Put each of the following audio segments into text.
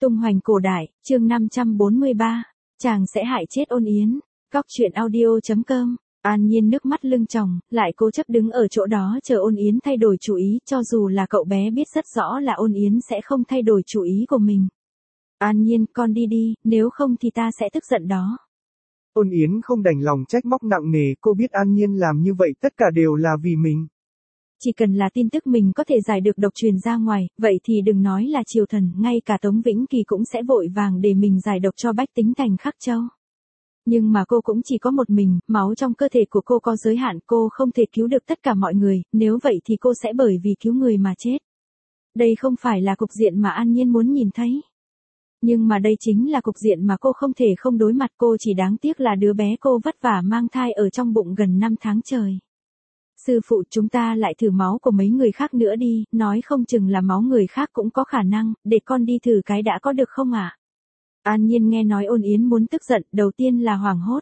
Tung hoành cổ đại, chương 543, chàng sẽ hại chết Ôn Yến. Góc truyện audio.com. An Nhiên nước mắt lưng tròng, lại cố chấp đứng ở chỗ đó chờ Ôn Yến thay đổi chủ ý, cho dù là cậu bé biết rất rõ là Ôn Yến sẽ không thay đổi chủ ý của mình. An Nhiên, con đi đi, nếu không thì ta sẽ tức giận đó. Ôn Yến không đành lòng trách móc nặng nề, cô biết An Nhiên làm như vậy tất cả đều là vì mình. Chỉ cần là tin tức mình có thể giải được độc truyền ra ngoài, vậy thì đừng nói là triều thần, ngay cả Tống Vĩnh Kỳ cũng sẽ vội vàng để mình giải độc cho bách tính thành Khắc Châu. Nhưng mà cô cũng chỉ có một mình, máu trong cơ thể của cô có giới hạn, cô không thể cứu được tất cả mọi người, nếu vậy thì cô sẽ bởi vì cứu người mà chết. Đây không phải là cục diện mà An Nhiên muốn nhìn thấy. Nhưng mà đây chính là cục diện mà cô không thể không đối mặt, cô chỉ đáng tiếc là đứa bé cô vất vả mang thai ở trong bụng gần 5 tháng trời. Sư phụ, chúng ta lại thử máu của mấy người khác nữa đi, nói không chừng là máu người khác cũng có khả năng, để con đi thử cái đã có được không ạ? An Nhiên nghe nói Ôn Yến muốn tức giận, đầu tiên là hoảng hốt.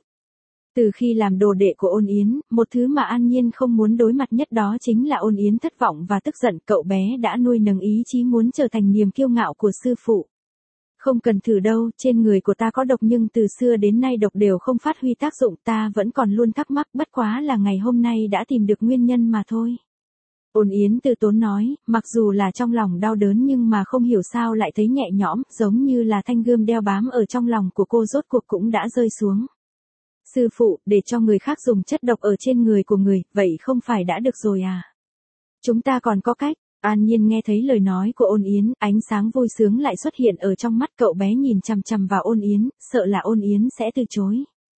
Từ khi làm đồ đệ của Ôn Yến, một thứ mà An Nhiên không muốn đối mặt nhất đó chính là Ôn Yến thất vọng và tức giận, cậu bé đã nuôi nấng ý chí muốn trở thành niềm kiêu ngạo của sư phụ. Không cần thử đâu, trên người của ta có độc nhưng từ xưa đến nay độc đều không phát huy tác dụng, ta vẫn còn luôn thắc mắc, bất quá là ngày hôm nay đã tìm được nguyên nhân mà thôi. Ôn Yến từ tốn nói, mặc dù là trong lòng đau đớn nhưng mà không hiểu sao lại thấy nhẹ nhõm, giống như là thanh gươm đeo bám ở trong lòng của cô rốt cuộc cũng đã rơi xuống. Sư phụ, để cho người khác dùng chất độc ở trên người của người, vậy không phải đã được rồi à? Chúng ta còn có cách. An Nhiên nghe thấy lời nói của Ôn Yến, ánh sáng vui sướng lại xuất hiện ở trong mắt cậu bé, nhìn chằm chằm vào Ôn Yến, sợ là Ôn Yến sẽ từ chối.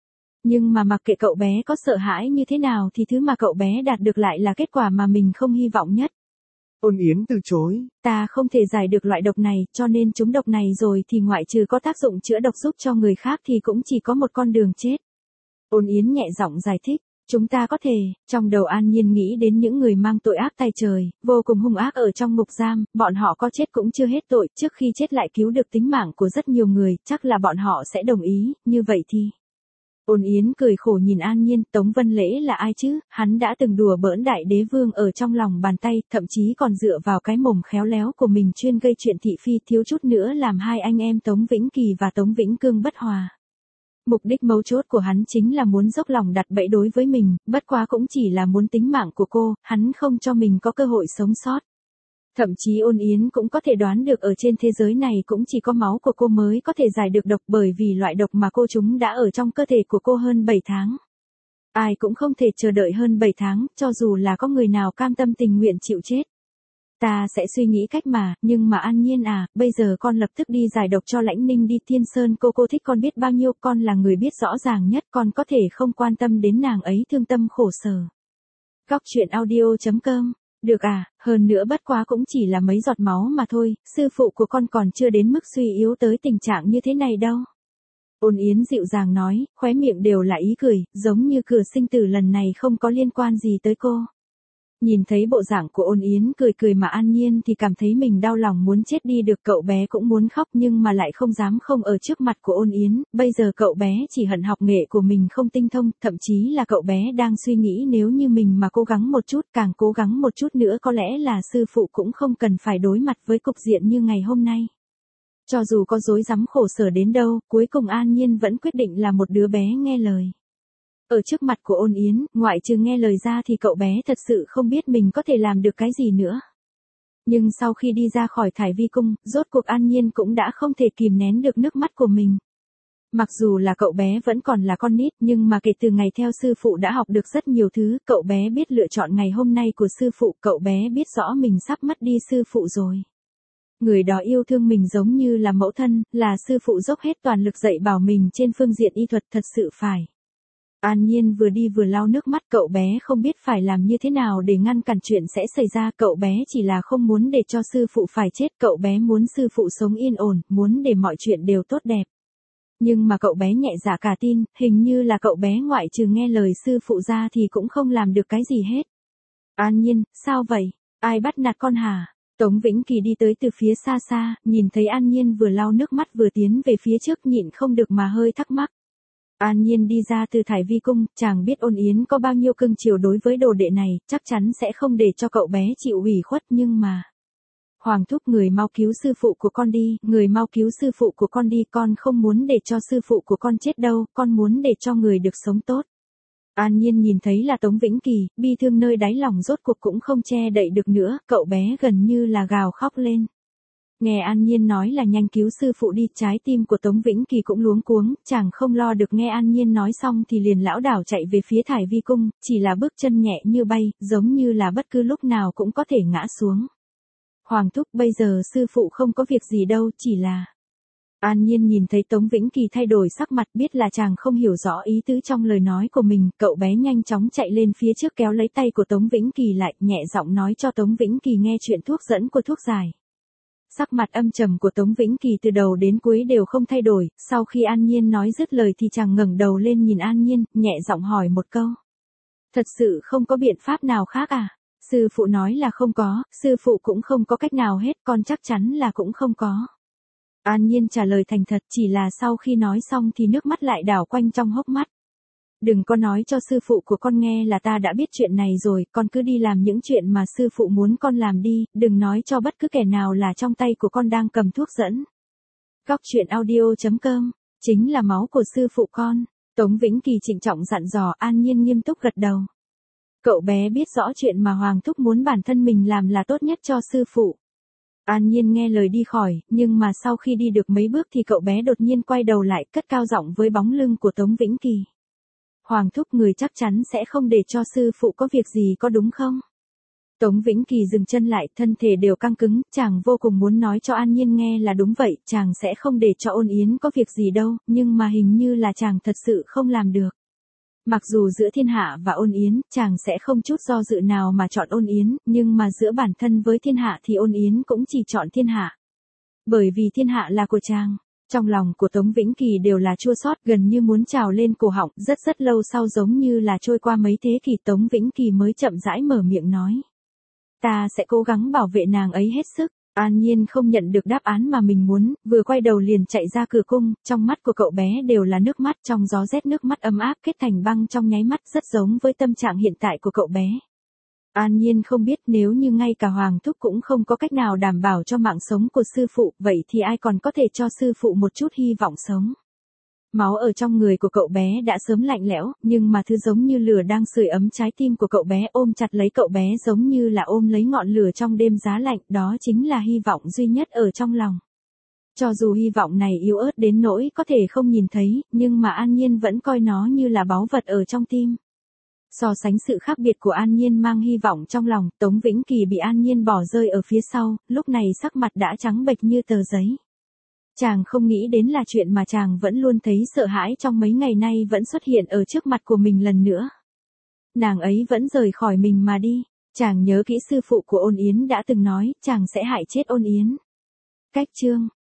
Nhưng mà mặc kệ cậu bé có sợ hãi như thế nào thì thứ mà cậu bé đạt được lại là kết quả mà mình không hy vọng nhất. Ôn Yến từ chối. Ta không thể giải được loại độc này, cho nên trúng độc này rồi thì ngoại trừ có tác dụng chữa độc giúp cho người khác thì cũng chỉ có một con đường chết. Ôn Yến nhẹ giọng giải thích. Chúng ta có thể, trong đầu An Nhiên nghĩ đến những người mang tội ác tay trời, vô cùng hung ác ở trong ngục giam, bọn họ có chết cũng chưa hết tội, trước khi chết lại cứu được tính mạng của rất nhiều người, chắc là bọn họ sẽ đồng ý, như vậy thì. Ôn Yến cười khổ nhìn An Nhiên, Tống Vân Lễ là ai chứ, hắn đã từng đùa bỡn đại đế vương ở trong lòng bàn tay, thậm chí còn dựa vào cái mồm khéo léo của mình chuyên gây chuyện thị phi, thiếu chút nữa làm hai anh em Tống Vĩnh Kỳ và Tống Vĩnh Cương bất hòa. Mục đích mấu chốt của hắn chính là muốn dốc lòng đặt bẫy đối với mình, bất quá cũng chỉ là muốn tính mạng của cô, hắn không cho mình có cơ hội sống sót. Thậm chí Ôn Yến cũng có thể đoán được ở trên thế giới này cũng chỉ có máu của cô mới có thể giải được độc, bởi vì loại độc mà cô trúng đã ở trong cơ thể của cô hơn 7 tháng. Ai cũng không thể chờ đợi hơn 7 tháng, cho dù là có người nào cam tâm tình nguyện chịu chết. Ta sẽ suy nghĩ cách mà, nhưng mà An Nhiên à, bây giờ con lập tức đi giải độc cho Lãnh Ninh đi, Thiên Sơn cô thích con biết bao nhiêu, con là người biết rõ ràng nhất, con có thể không quan tâm đến nàng ấy thương tâm khổ sở. Góc truyện audio.com. Được à, hơn nữa bất quá cũng chỉ là mấy giọt máu mà thôi, sư phụ của con còn chưa đến mức suy yếu tới tình trạng như thế này đâu. Ôn Yến dịu dàng nói, khóe miệng đều là ý cười, giống như cửa sinh tử lần này không có liên quan gì tới cô. Nhìn thấy bộ dạng của Ôn Yến cười cười mà An Nhiên thì cảm thấy mình đau lòng muốn chết đi được, cậu bé cũng muốn khóc nhưng mà lại không dám không ở trước mặt của Ôn Yến, bây giờ cậu bé chỉ hận học nghệ của mình không tinh thông, thậm chí là cậu bé đang suy nghĩ nếu như mình mà cố gắng một chút, càng cố gắng một chút nữa có lẽ là sư phụ cũng không cần phải đối mặt với cục diện như ngày hôm nay. Cho dù có rối rắm khổ sở đến đâu, cuối cùng An Nhiên vẫn quyết định là một đứa bé nghe lời. Ở trước mặt của Ôn Yến, ngoại trừ nghe lời ra thì cậu bé thật sự không biết mình có thể làm được cái gì nữa. Nhưng sau khi đi ra khỏi Thải Vi Cung, rốt cuộc An Nhiên cũng đã không thể kìm nén được nước mắt của mình. Mặc dù là cậu bé vẫn còn là con nít, nhưng mà kể từ ngày theo sư phụ đã học được rất nhiều thứ, cậu bé biết lựa chọn ngày hôm nay của sư phụ, cậu bé biết rõ mình sắp mất đi sư phụ rồi. Người đó yêu thương mình giống như là mẫu thân, là sư phụ dốc hết toàn lực dạy bảo mình trên phương diện y thuật, thật sự phải. An Nhiên vừa đi vừa lau nước mắt, cậu bé không biết phải làm như thế nào để ngăn cản chuyện sẽ xảy ra, cậu bé chỉ là không muốn để cho sư phụ phải chết, cậu bé muốn sư phụ sống yên ổn, muốn để mọi chuyện đều tốt đẹp. Nhưng mà cậu bé nhẹ dạ cả tin, hình như là cậu bé ngoại trừ nghe lời sư phụ ra thì cũng không làm được cái gì hết. An Nhiên, sao vậy? Ai bắt nạt con hả? Tống Vĩnh Kỳ đi tới từ phía xa xa, nhìn thấy An Nhiên vừa lau nước mắt vừa tiến về phía trước, nhịn không được mà hơi thắc mắc. An Nhiên đi ra từ Thải Vi Cung, chàng biết Ôn Yến có bao nhiêu cưng chiều đối với đồ đệ này, chắc chắn sẽ không để cho cậu bé chịu ủy khuất, nhưng mà Hoàng thúc, người mau cứu sư phụ của con đi, người mau cứu sư phụ của con đi, con không muốn để cho sư phụ của con chết đâu, con muốn để cho người được sống tốt. An Nhiên nhìn thấy là Tống Vĩnh Kỳ, bi thương nơi đáy lòng rốt cuộc cũng không che đậy được nữa, cậu bé gần như là gào khóc lên. Nghe An Nhiên nói là nhanh cứu sư phụ đi, trái tim của Tống Vĩnh Kỳ cũng luống cuống, chàng không lo được nghe An Nhiên nói xong thì liền lảo đảo chạy về phía Thải Vi cung, chỉ là bước chân nhẹ như bay, giống như là bất cứ lúc nào cũng có thể ngã xuống. Hoàng thúc, bây giờ sư phụ không có việc gì đâu, chỉ là... An Nhiên nhìn thấy Tống Vĩnh Kỳ thay đổi sắc mặt, biết là chàng không hiểu rõ ý tứ trong lời nói của mình, cậu bé nhanh chóng chạy lên phía trước kéo lấy tay của Tống Vĩnh Kỳ lại, nhẹ giọng nói cho Tống Vĩnh Kỳ nghe chuyện thuốc dẫn của thuốc giải. Sắc mặt âm trầm của Tống Vĩnh Kỳ từ đầu đến cuối đều không thay đổi, sau khi An Nhiên nói dứt lời thì chàng ngẩng đầu lên nhìn An Nhiên, nhẹ giọng hỏi một câu. Thật sự không có biện pháp nào khác à? Sư phụ nói là không có, sư phụ cũng không có cách nào hết, con chắc chắn là cũng không có. An Nhiên trả lời thành thật, chỉ là sau khi nói xong thì nước mắt lại đảo quanh trong hốc mắt. Đừng có nói cho sư phụ của con nghe là ta đã biết chuyện này rồi, con cứ đi làm những chuyện mà sư phụ muốn con làm đi, đừng nói cho bất cứ kẻ nào là trong tay của con đang cầm thuốc dẫn. Góc truyện audio.com, chính là máu của sư phụ con. Tống Vĩnh Kỳ trịnh trọng dặn dò. An Nhiên nghiêm túc gật đầu. Cậu bé biết rõ chuyện mà Hoàng thúc muốn bản thân mình làm là tốt nhất cho sư phụ. An Nhiên nghe lời đi khỏi, nhưng mà sau khi đi được mấy bước thì cậu bé đột nhiên quay đầu lại, cất cao giọng với bóng lưng của Tống Vĩnh Kỳ. Hoàng thúc, người chắc chắn sẽ không để cho sư phụ có việc gì có đúng không? Tống Vĩnh Kỳ dừng chân lại, thân thể đều căng cứng, chàng vô cùng muốn nói cho An Nhiên nghe là đúng vậy, chàng sẽ không để cho Ôn Yến có việc gì đâu, nhưng mà hình như là chàng thật sự không làm được. Mặc dù giữa thiên hạ và Ôn Yến, chàng sẽ không chút do dự nào mà chọn Ôn Yến, nhưng mà giữa bản thân với thiên hạ thì Ôn Yến cũng chỉ chọn thiên hạ. Bởi vì thiên hạ là của chàng. Trong lòng của Tống Vĩnh Kỳ đều là chua xót, gần như muốn trào lên cổ họng, rất lâu sau giống như là trôi qua mấy thế kỷ Tống Vĩnh Kỳ mới chậm rãi mở miệng nói. Ta sẽ cố gắng bảo vệ nàng ấy hết sức. An Nhiên không nhận được đáp án mà mình muốn, vừa quay đầu liền chạy ra cửa cung, trong mắt của cậu bé đều là nước mắt, trong gió rét nước mắt ấm áp kết thành băng trong nháy mắt, rất giống với tâm trạng hiện tại của cậu bé. An Nhiên không biết nếu như ngay cả Hoàng thúc cũng không có cách nào đảm bảo cho mạng sống của sư phụ, vậy thì ai còn có thể cho sư phụ một chút hy vọng sống. Máu ở trong người của cậu bé đã sớm lạnh lẽo, nhưng mà thứ giống như lửa đang sưởi ấm trái tim của cậu bé, ôm chặt lấy cậu bé giống như là ôm lấy ngọn lửa trong đêm giá lạnh, đó chính là hy vọng duy nhất ở trong lòng. Cho dù hy vọng này yếu ớt đến nỗi có thể không nhìn thấy, nhưng mà An Nhiên vẫn coi nó như là báu vật ở trong tim. So sánh sự khác biệt của An Nhiên mang hy vọng trong lòng, Tống Vĩnh Kỳ bị An Nhiên bỏ rơi ở phía sau, lúc này sắc mặt đã trắng bệch như tờ giấy. Chàng không nghĩ đến là chuyện mà chàng vẫn luôn thấy sợ hãi trong mấy ngày nay vẫn xuất hiện ở trước mặt của mình lần nữa. Nàng ấy vẫn rời khỏi mình mà đi. Chàng nhớ kỹ sư phụ của Ôn Yến đã từng nói, chàng sẽ hại chết Ôn Yến. Cách chương